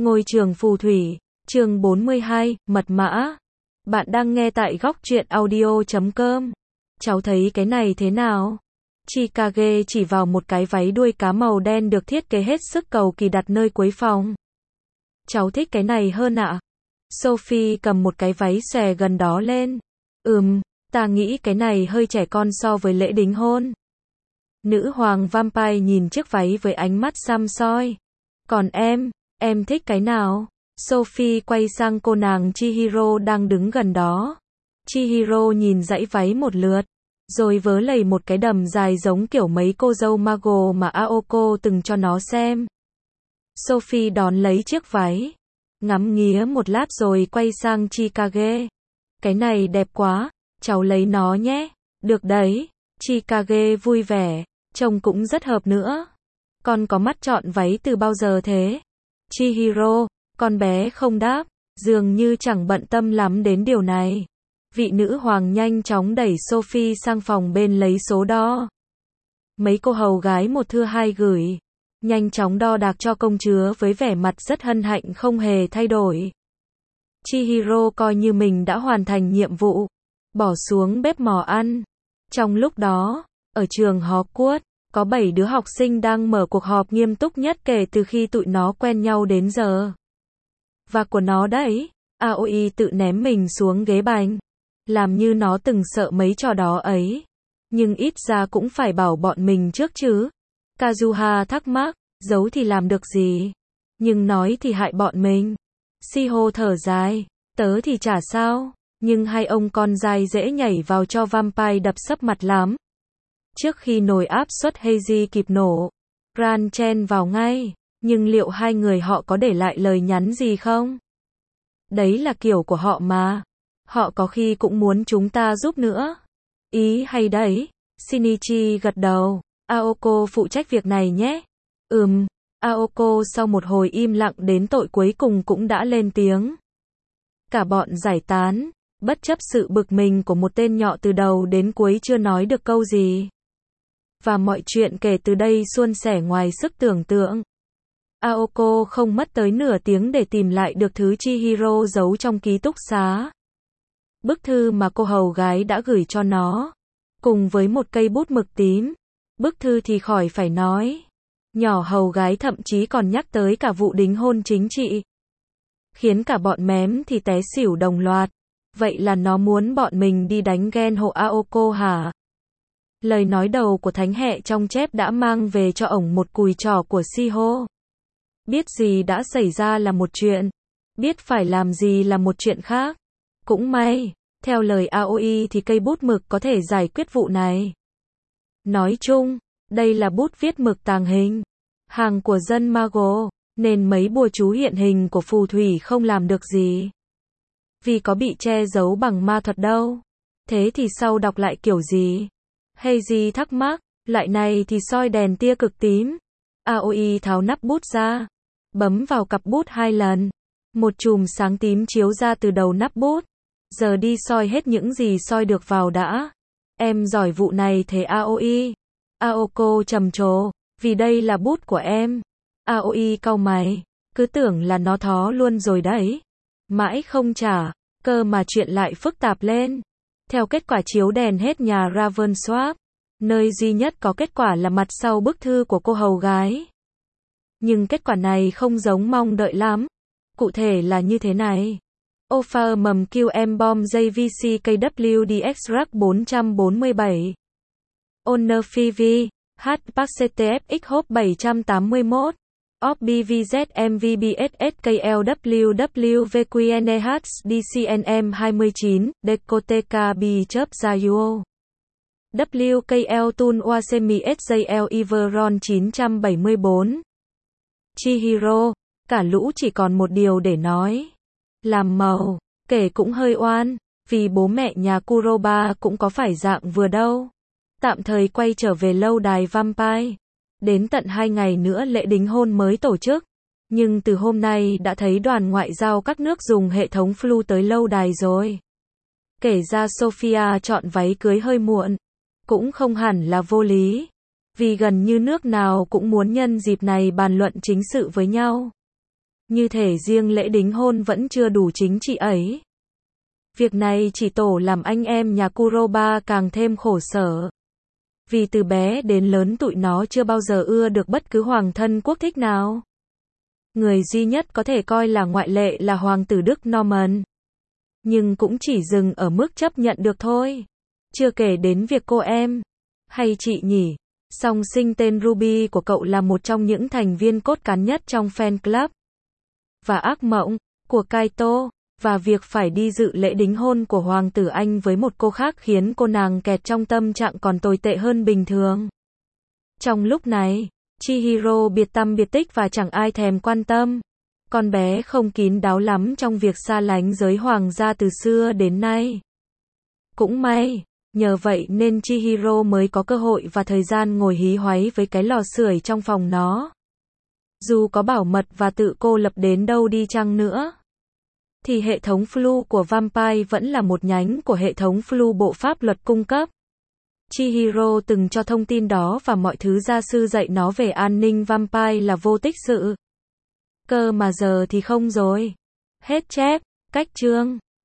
Ngôi trường phù thủy, chương 42, mật mã. Bạn đang nghe tại góc truyện audio.com. Cháu thấy cái này thế nào? Chikage chỉ vào một cái váy đuôi cá màu đen được thiết kế hết sức cầu kỳ đặt nơi cuối phòng. Cháu thích cái này hơn ạ. Sophie cầm một cái váy xòe gần đó lên. Ta nghĩ cái này hơi trẻ con so với lễ đính hôn. Nữ hoàng vampire nhìn chiếc váy với ánh mắt săm soi. Còn em thích cái nào? Sophie quay sang cô nàng Chihiro đang đứng gần đó. Chihiro nhìn dãy váy một lượt, rồi vớ lầy một cái đầm dài giống kiểu mấy cô dâu mago mà Aoko từng cho nó xem. Sophie đón lấy chiếc váy, ngắm nghía một lát rồi quay sang Chikage. Cái này đẹp quá, cháu lấy nó nhé. Được đấy. Chikage vui vẻ, trông cũng rất hợp nữa. Con có mắt chọn váy từ bao giờ thế? Chihiro, con bé không đáp, dường như chẳng bận tâm lắm đến điều này. Vị nữ hoàng nhanh chóng đẩy Sophie sang phòng bên lấy số đo. Mấy cô hầu gái một thưa hai gửi, nhanh chóng đo đạc cho công chúa với vẻ mặt rất hân hạnh không hề thay đổi. Chihiro coi như mình đã hoàn thành nhiệm vụ, bỏ xuống bếp mò ăn. Trong lúc đó, ở trường Hogwarts, có 7 đứa học sinh đang mở cuộc họp nghiêm túc nhất kể từ khi tụi nó quen nhau đến giờ. Và của nó đấy, Aoi tự ném mình xuống ghế bành, làm như nó từng sợ mấy trò đó ấy. Nhưng ít ra cũng phải bảo bọn mình trước chứ. Kazuha thắc mắc, giấu thì làm được gì, nhưng nói thì hại bọn mình. Shiho thở dài, tớ thì chả sao, nhưng hai ông con dai dễ nhảy vào cho vampire đập sấp mặt lắm. Trước khi nồi áp suất Heiji kịp nổ, Ran chen vào ngay, nhưng liệu hai người họ có để lại lời nhắn gì không? Đấy là kiểu của họ mà. Họ có khi cũng muốn chúng ta giúp nữa. Ý hay đấy. Shinichi gật đầu. Aoko phụ trách việc này nhé. Aoko sau một hồi im lặng đến tội cuối cùng cũng đã lên tiếng. Cả bọn giải tán, bất chấp sự bực mình của một tên nhọ từ đầu đến cuối chưa nói được câu gì. Và mọi chuyện kể từ đây suôn sẻ ngoài sức tưởng tượng. Aoko không mất tới nửa tiếng để tìm lại được thứ Chihiro giấu trong ký túc xá. Bức thư mà cô hầu gái đã gửi cho nó, cùng với một cây bút mực tím. Bức thư thì khỏi phải nói. Nhỏ hầu gái thậm chí còn nhắc tới cả vụ đính hôn chính trị. Khiến cả bọn mém thì té xỉu đồng loạt. Vậy là nó muốn bọn mình đi đánh ghen hộ Aoko hả? Lời nói đầu của thánh hệ trong chép đã mang về cho ổng một cùi trỏ của Shiho. Biết gì đã xảy ra là một chuyện, biết phải làm gì là một chuyện khác. Cũng may, theo lời Aoi thì cây bút mực có thể giải quyết vụ này. Nói chung, đây là bút viết mực tàng hình, hàng của dân Mago, nên mấy bùa chú hiện hình của phù thủy không làm được gì. Vì có bị che giấu bằng ma thuật đâu. Thế thì sau đọc lại kiểu gì? Heiji thắc mắc, loại này thì soi đèn tia cực tím. Aoi tháo nắp bút ra, bấm vào cặp bút 2 lần. Một chùm sáng tím chiếu ra từ đầu nắp bút. Giờ đi soi hết những gì soi được vào đã. Em giỏi vụ này thế Aoi. Aoko trầm trồ, vì đây là bút của em. Aoi cau mày, cứ tưởng là nó thó luôn rồi đấy. Mãi không trả, cơ mà chuyện lại phức tạp lên. Theo kết quả chiếu đèn hết nhà Ravenswap, nơi duy nhất có kết quả là mặt sau bức thư của cô hầu gái. Nhưng kết quả này không giống mong đợi lắm. Cụ thể là như thế này. Offer mầm QM Bomb JVC KWDX Rack 447. Honor Phoebe, H. PACTFX Hop 781. Of BVZ MVBSS KLWW VQNEH DCNM 29, Decoteca B chớp Zayuo. WKL Tun Wasemi SJL Everon 974. Chihiro, cả lũ chỉ còn một điều để nói. Làm màu, kể cũng hơi oan, vì bố mẹ nhà Kuroba cũng có phải dạng vừa đâu. Tạm thời quay trở về lâu đài vampire. Đến tận 2 ngày nữa lễ đính hôn mới tổ chức. Nhưng từ hôm nay đã thấy đoàn ngoại giao các nước dùng hệ thống flu tới lâu đài rồi. Kể ra Sophia chọn váy cưới hơi muộn. Cũng không hẳn là vô lý. Vì gần như nước nào cũng muốn nhân dịp này bàn luận chính sự với nhau. Như thể riêng lễ đính hôn vẫn chưa đủ chính trị ấy. Việc này chỉ tổ làm anh em nhà Kuroba càng thêm khổ sở. Vì từ bé đến lớn tụi nó chưa bao giờ ưa được bất cứ hoàng thân quốc thích nào. Người duy nhất có thể coi là ngoại lệ là hoàng tử Đức Norman. Nhưng cũng chỉ dừng ở mức chấp nhận được thôi. Chưa kể đến việc cô em, hay chị nhỉ, song sinh tên Ruby của cậu là một trong những thành viên cốt cán nhất trong fan club. Và ác mộng của Kaito, và việc phải đi dự lễ đính hôn của hoàng tử Anh với một cô khác khiến cô nàng kẹt trong tâm trạng còn tồi tệ hơn bình thường. Trong lúc này, Chihiro biệt tăm biệt tích và chẳng ai thèm quan tâm. Con bé không kín đáo lắm trong việc xa lánh giới hoàng gia từ xưa đến nay. Cũng may, nhờ vậy nên Chihiro mới có cơ hội và thời gian ngồi hí hoáy với cái lò sưởi trong phòng nó. Dù có bảo mật và tự cô lập đến đâu đi chăng nữa, thì hệ thống Flu của Vampire vẫn là một nhánh của hệ thống Flu bộ pháp luật cung cấp. Chihiro từng cho thông tin đó và mọi thứ gia sư dạy nó về an ninh Vampire là vô tích sự. Cơ mà giờ thì không rồi. Hết chép, cách chương.